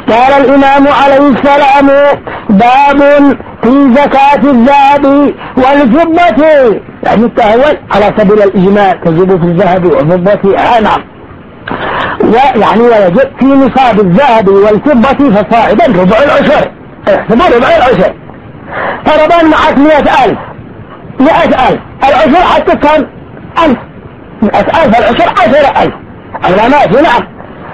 قال الإمام عليه السلام: باب في زكاة الذهب والفضة، يعني التهول على سبيل الإجمال تجب في الذهب والفضة. نعم. ويعني ويجب في نصاب الذهب والفضة فصاعدا ربع العشر. احسبوا ربع العشر. فربان معك 100,000 العشر حتى كم 1000. 100,000 العشر 10,000 علامات. نعم.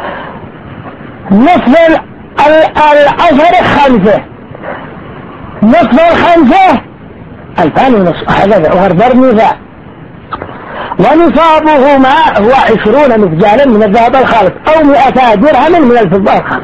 نصف العشر 5، نصف 5 2,500 هذا وغربر نفاع. ونصابهما هو 20 مثقالا من الذهب الخالص أو 200 درهم من الفضة الخالص.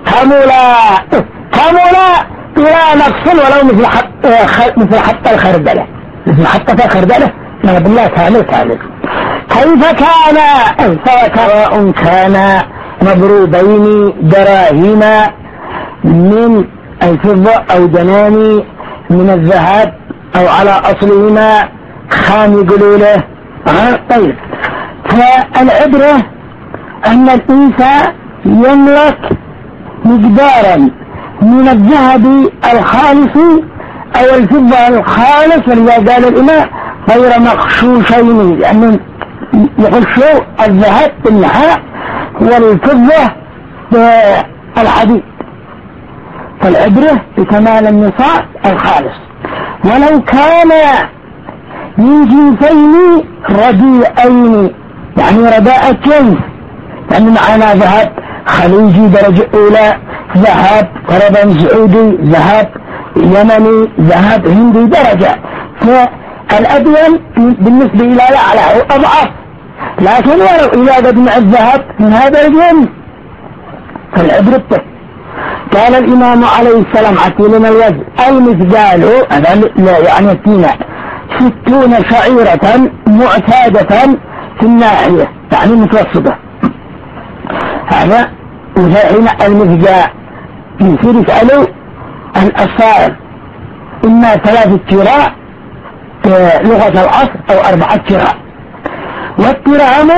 كمولا لا نقص ولو مثل حتى الخردلة، مثل حتى الخردلة ما بالله كامل. كيف كان سواء كان مضروبين دراهم من الفضة أو دناني من الذهب أو على أصلهما خام يقولوا له. طيب، فالعبرة أن الإنسان يملك مقدارا من الذهب الخالص أو الفضة الخالص، ولذا قال الإمام غير مغشوشين، لأنه يغشوا الذهب بالنحاء والفضة بالحديد. فالعبرة بكمال النصاب الخالص، ولو كان من جنسين رديئين، يعني رداء الجنس، يعني معنا ذهب خليجي درجة أولى، ذهب طربا سعودي، ذهب يمني، ذهب هندي درجة. فالأدين بالنسبة إلى الأعلى أضعف، لكن ولو إذا قد مع الذهب من هذا الجنس فالعبرة. قال الإمام عليه السلام: عتيلنا الوزن المثقال، هذا يعني التيناء 60 شعيرة معتادة في الناحية، يعني متوسطة. هذا هنا المثقال يصير يسألوا الأصائر إما 3 شراء لغة العصر أو 4 شراء. والدرهم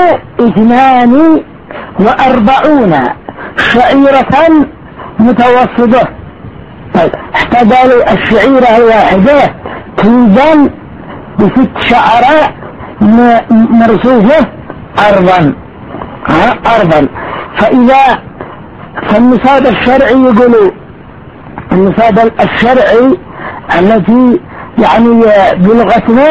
42 شعيرة متوسطة. طيب، احتاجوا الشعيرة الواحدة توزن ب6 شعراء مرصوفة أرضا. فإذا فالنصاب الشرعي يقولوا النصاب الشرعي التي يعني بلغتنا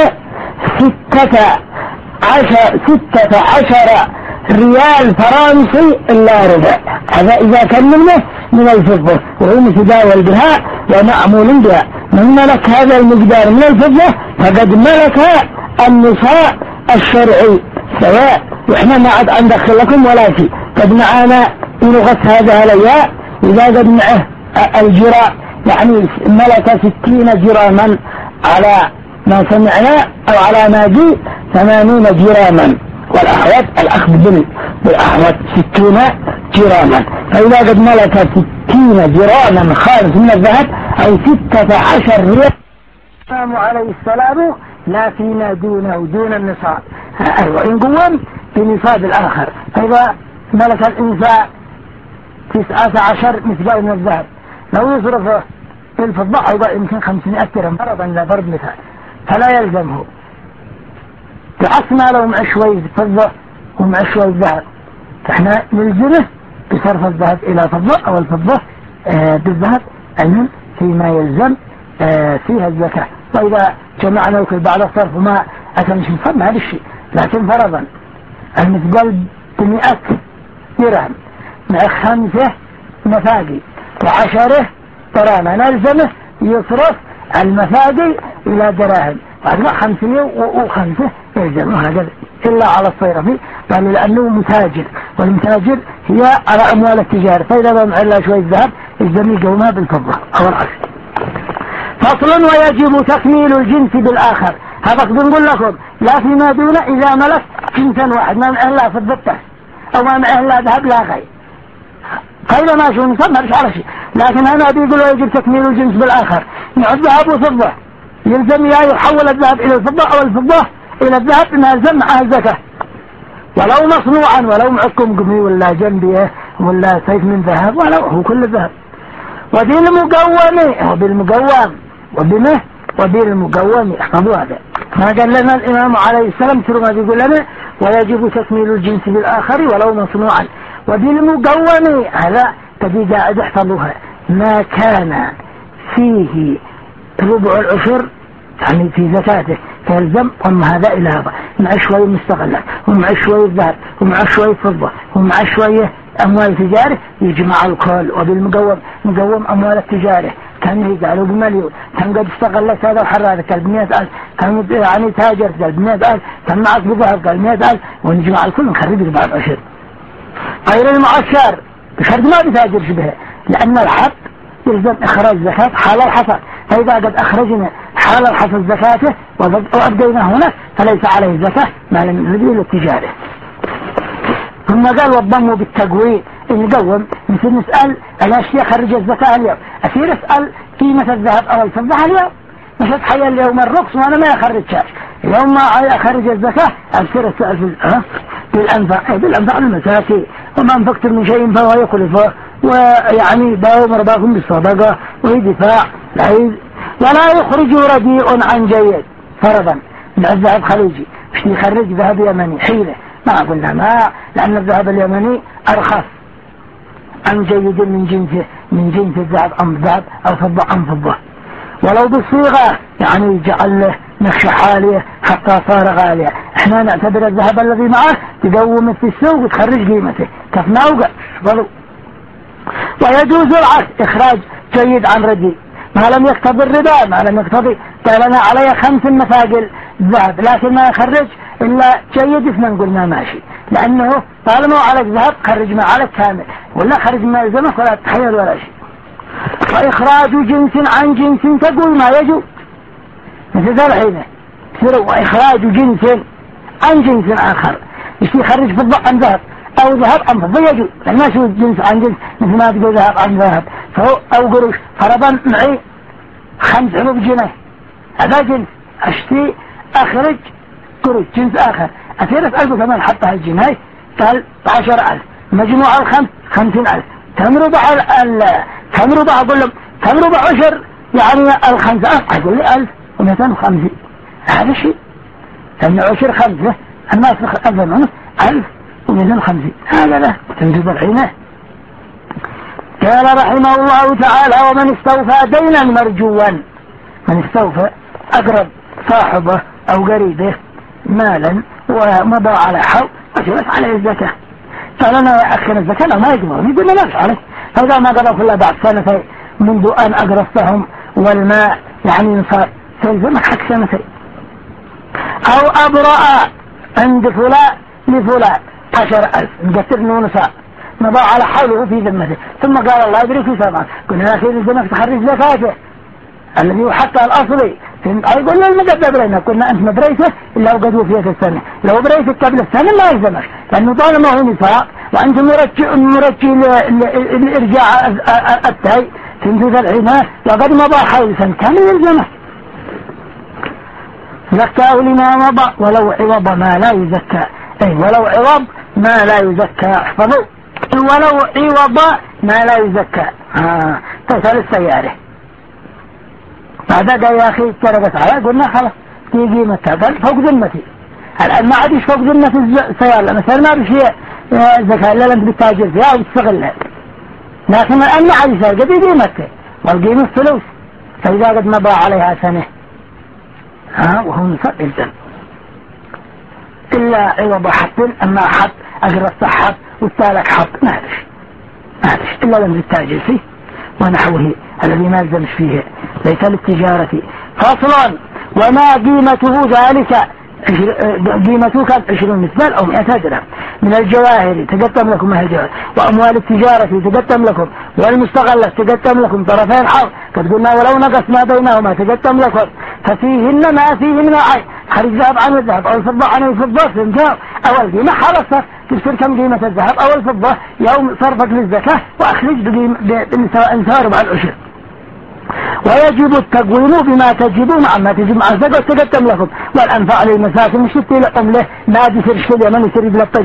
16 ريال فرنسي إلا ربع. هذا إذا كان منه من الفضة وهو متداول بها ومعمول بها. من ملك هذا المقدار من الفضة فقد ملك النصاب الشرعي، سواء وإحنا ما عاد ندخل لكم ولا شيء. قد معنا بلغة هذا الأيام إذا قد معه الجراء يعني ملك 60 جراما على ما سمعنا أو على ما جي 80 جراما، والأحوات الأخذ بالأحوات 60 جراما. فإذا قد ملك 60 جراما خالص من الذهب أو 16 ريال السلام عليه السلام لا فيما دونه دون النصاب. وإن قوم بنصاب الآخر. فإذا ملك الإنسان 19 مثقال من الذهب، لو يصرفه في الفضة أو يمكن 500 درهم فرضا لضرب مثال، فلا يلزمه تعصنا لو مع شوي فضة ومع شوي ذهب، فإحنا نلزمه بصرف الذهب إلى فضة أو الفضة بالذهب علما فيما يلزم فيها الزكاة. وإذا جمعنا وكل بعد الصرف وما أتى مش مفهم هذا الشيء، لكن فرضا المثقال ب100 درهم مع 5 مفاقي و10 دراهم نلزمه يصرف المفاقي إلى دراهم، بعد 505 يلزمه هذا إلا على الصيرفي، قالوا لأنه متاجر، والمتاجر هي على أموال التجارة، فإذا ما معلا شوية ذهب يلزم يقومها بالفضة أو العكس. فصل: ويجب تكميل الجنس بالآخر. هذا بنقول لكم لا فيما دون إذا ملك جنسا واحد ما معه لا فضة أو ما معه لا ذهب لا غير، قيل ما شو نسمى مش على شيء. لكن هنا بيقول ويجب تكميل الجنس بالآخر، مع الذهب وفضة يلزم يحول الذهب إلى الفضة أو الفضة إلى الذهب إنها يلزم معها الزكاة، ولو مصنوعا ولو معكم قمي ولا جنبيه ولا سيف من ذهب ولا هو كل ذهب. وبالمقوم وبالمقوم احفظوا هذا ما قال لنا الإمام عليه السلام ترى يقول لنا ويجب تكميل الجنس بالآخر ولو مصنوعا. وبالمقوم هذا تجي قاعد احفظوها ما كان فيه ربع العشر يعني في زكاته فيلزم أم هذا إلى هذا مع شوية مستغلات ومع شوية ذهب ومع شوية فضة ومع شوية أموال تجارة يجمع الكل. وبالمقوم مقوم أموال التجارة كان يقالوا بمليون كان قد استغلت هذا وحرارك قال ب100,000 كان يعني تاجر قال ب100,000 كان معك بذهب قال 100,000 ونجمع الكل نخرج بعد عشر. غير المعشر بشرط ما بتاجرش بها لأن الحق يلزم إخراج زكاة حال الحصل. فإذا قد أخرجنا حال الحصل زكاته وأبدينا هنا فليس عليه زكاة ما لم يريد للتجارة. ثم قال والضم بالتقويم نقوم مثل نسأل الأشياء خرج الزكاة اليوم أصير أسأل قيمة الذهب أو الفضة اليوم مش أتحيل اليوم الرقص وأنا ما أخرج شاش يوم ما أخرج الزكاة أصير أسأل بالأنفاق المساكين وما أنفقتم من شيء فهو يخلفه ويعني باو مرضاكم بالصدقة ودفاع ولا يخرج رديء عن جيد فرضا مع الذهب خليجي مش يخرج ذهب يمني حيلة ما قلنا ما لأن الذهب اليمني أرخص عن جيد من جنس الذهب أم ذهب أو فضة أم فضة. ولو بالصيغة يعني يجعل له نقش حالية حتى صار غالية. احنا نعتبر الذهب الذي معه تقوم في السوق وتخرج قيمته كفنا وقع. ويجوز العكس إخراج جيد عن رديء ما لم يقتضي الربا ما لم يقتضي قال لنا عليه 5 مثاقل ذهب لكن ما يخرج إلا جيد اثنين قلنا ماشي لأنه طالما عليك ذهب خرج ما عليك كامل ولا خرج ما يلزمك ولا تحيل ولا شيء. وإخراج جنس عن جنس تقول ما يجوز مثل ذا الحين وإخراج جنس عن جنس آخر مش يخرج فضة عن ذهب أو ذهب عن فضة يجوز لأن ما شو جنس عن جنس مثل ما تقول ذهب عن ذهب فهو أو قروش فرضا معي 5 جنيه هذا جنس أشتي أخرج قروش جنس آخر أثير أسأله كمان حتى هالجنيه قال 10,000 مجموع 50,000 كم ربع أقول لهم كم ربع عشر يعني 5 أقول لي 1,250 هذا شيء لأن عشر 5 الناس 1,250 هذا له تنجد العينة. قال رحمه الله تعالى ومن استوفى دينا مرجوا من استوفى أقرب صاحبه أو قريبه مالا ومضى على حول وجبت عليه الزكاة قال أنا يا أخي الزكاة ما يقبل يقول لا عليه فإذا ما قضى كلها بعد سنتين منذ أن أقرصتهم والماء يعني صار سيلزمك حق سنتين. أو أبرأ عند فلان لفلان 10,000 نقتر نونسا مضى على حوله في ذمته ثم قال الله يدري في سماء قلنا يا أخي لزمك تخرج زكاته الذي هو حقه الأصلي يقول له المقدر لنا كنا أنت مبريته إلا وقد وفيت السنة لو بريتك قبل السنة ما يلزمك لأنه طالما هو نساء وأنت مرجي لإرجاع التاي تنزل العناء وقد مضى حول سنة كامل يلزمك. زكاه لما مضى ولو عوض ما لا يزكى أي ولو عوض ما لا يزكى احفظوا ولو عوض ما لا يزكى تسأل السيارة بعد يا أخي اتربت على قلنا خلاص في قيمتها قال فوق ذمتي الآن ما عادش فوق ذمة السيارة مثلا ما بشيء زكاة إلا لم تتاجر فيها أو تستغلها لكن الآن ما عادش قد قيمتها والقيمة فلوس فإذا قد مضى عليها سنة وهو نصر الزم إلا عوض حط أما حط أجرت حط والتالك حط ما عادش إلا لم تتاجر فيه ونحوه الذي ما يلزمش فيه ليس للتجارة. فصلا وما قيمته ذلك قيمته كانت 20 مثال أو 100 درهم من الجواهر تقدم لكم الجواهر وأموال التجارة تقدم لكم والمستغلة تقدم لكم طرفين الحول قد قلنا ولو نقص ما بينهما تقدم لكم ففيهن ما فيهن عين خرج ذهب عن الذهب أو الفضة عن الفضة فهمتها أول قيمة حرصت تذكر كم قيمة الذهب أو الفضة يوم صرفت للزكاة وأخرج بإنسان ربع العشر. ويجب التقويم بما تجب مع ما تجب مع الزكاة تقدم لكم والأنفع للمساكن مش تلقم له ما بيصير شيء من يصير بلا التجبئ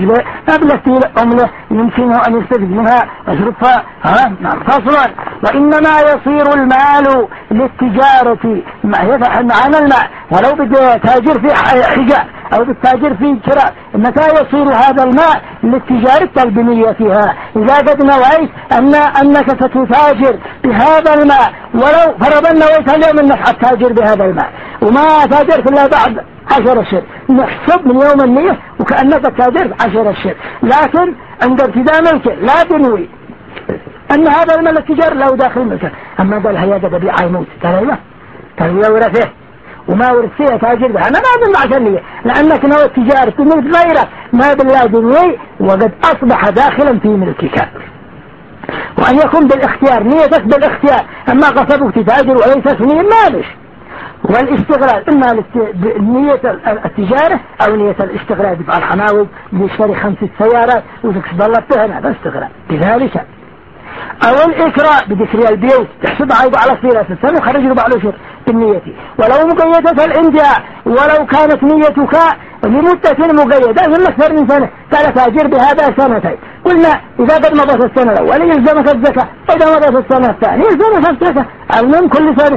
التي عمله يمكنه أن يستفيد منها ويصرفها فصلا. وإنما يصير المال للتجارة معنى الماء ولو بالتاجر في حجاء أو بالتاجر في شراء. متى يصير هذا الماء للتجارة البنية فيها؟ إذا قد نويت أنك ستتاجر بهذا الماء، ولو فرضا نويت اليوم أنك حتتاجر بهذا الماء وما تاجرت إلا بعد 10 أشهر، نحسب من يوم النية وكأنك تاجرت 10 أشهر. لكن عند ابتداء ملكه لا تنوي أن هذا المال التجار له داخل ملكه. أما قال هيا قد بيع يموت، قال ايوه، قال ورثه وما ورثه تاجر بها، أنا ما أظن عشان نية، لأنك نوى التجارة في ملك غيره ما بالله دنيا وقد أصبح داخلا في ملكك. وأن يكون بالاختيار، نيتك بالاختيار، أما قصدك تتاجر وليس نية مالش. والاستغلال إما نية التجارة أو نية الاستغلال، يبقى الحماوي يشتري 5 سيارات وتكسب الله بها، هذا استغلال بذلك. أو الإكراء بذكر البيوت تحسب عيب على صيرة السنة وخرج له بعد شهر بالنية. ولو مقيدة الانتهاء، ولو كانت نيتك لمدة مقيدة من أكثر من سنة، قال تاجر بهذا 2 قلنا إذا قد مضت السنة الأولى يلزمك الزكاة، إذا مضت السنة الثانية يلزمك الزكاة أو من كل سنة.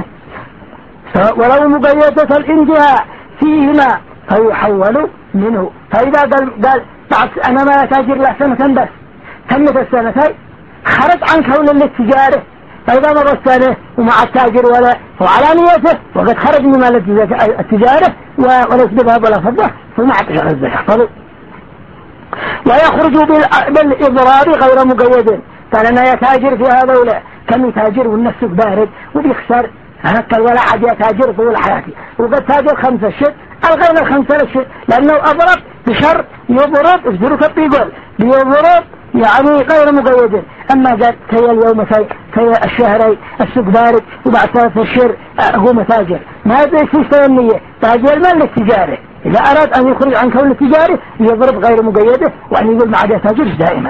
ولو مقيدة الانتهاء فيهما فيحول منه. فإذا قال بعد أنا ما تاجر له 2 بس، تمت 2 خرج عن كون للتجارة، فإذا مضى السنة ومع التاجر ولا وعلى نيته وقد خرج من مال التجارة وليس بذهب ولا فضة ثم اعتشر الزكاة. ويخرج بالإضرار غير مقيد، قال أنا يتاجر في هذا كم يتاجر والنفس بارد وبيخسر هكذا ولا عاد يتاجر طول حياتي، وقد تاجر 5 أشهر الغينا 5 أشهر، لأنه أضرب بشر يضرب اشترك بيقول بيضرب يعني غير مقيد. أما قال كي اليوم كي الشهرين السوق بارد وبعد 3 أشهر هو متاجر، ما بيشتري النية تاجر المال للتجارة. إذا أراد أن يخرج عن كون التجارة يضرب غير مقيده وأن يقول ما عاد يتاجرش دائما.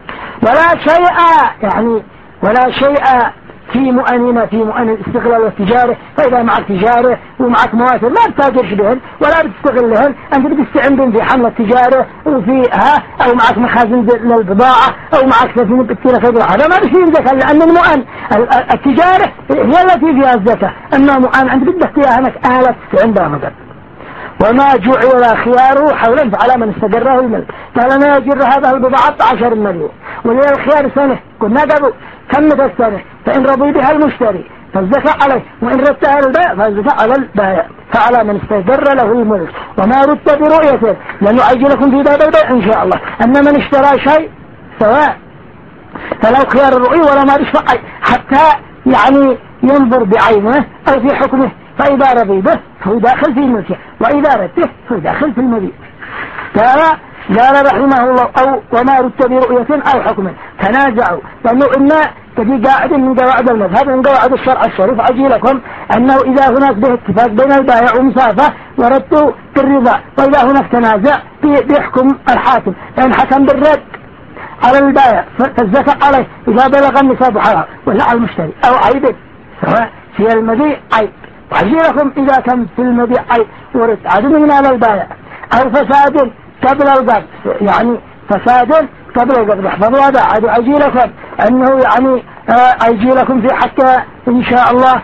ولا شيء في مؤن الاستغلال والتجارة. فإذا معك تجارة ومعك مواسم ما بتاجرش بهن ولا بتستغلهن، أنت بتستعين بهم في حمل التجارة وفيها، أو معك مخازن للبضاعة أو معك سفينة بتكيلة خير، هذا ما بشيء زكاة، لأن المؤن التجارة هي التي فيها الزكاة. أما مؤن عند بدك فيها هناك آلة تستعين بها فقط. وما جعل خياره حولا فعلى من استقره الملك، قال أنا يجر هذا البضاعة 10 مليون ولي الخيار سنة، قلنا قبل كمت السنة، فإن رضي بها المشتري فالزكاة عليه، وإن ردتها البائع فالزكاة على البائع، فعلى من استقر له الملك. وما ردت برؤيته لأنه أجلكم في باب البيع إن شاء الله، أن من اشترى شيء سواء فلو خيار الرؤي ولا ما بيشفع حتى يعني ينظر بعينه أو في حكمه، فإذا رضي به فهو داخل في الملكه، وإذا رده فهو داخل في المبيع. قال رحمه الله أو وما رد برؤية أو حكم تنازعوا، لأنه إما تجي قاعد من قواعد المذهب من قواعد الشرع الشريف عجيلكم أنه إذا هناك به اتفاق بين البائع ومسافة وردوا بالرضا، وإذا هناك تنازع بيحكم الحاكم، إن حكم بالرد على البائع فالزكاة عليه إذا بلغ النصاب حرام، ولا على المشتري أو عيب سواء في المبيع عيب. وعجيلكم إذا كان في المبيع عيب ورد عدم من على البائع أو فساد قبل القبض، يعني فساد قبل القبض، احفظوا هذا عجيلكم أنه يعني عجيلكم في حتى إن شاء الله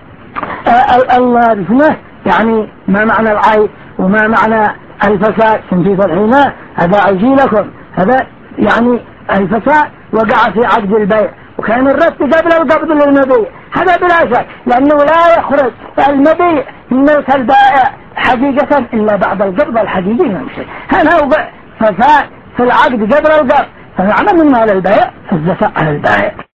الله يعني ما معنى العيب وما معنى الفساد تنفيذ الحين، هذا عجيلكم هذا يعني الفساد وقع في عقد البيع وكان الرد قبل القبض للمبيع، هذا بلا شك، لأنه لا يخرج المبيع من ملك البائع حقيقة إلا بعد القبض الحقيقي نمشي. هذا هو فساد في العقد قبل القبض، فمعنى من مال البيع الزكاة على البائع.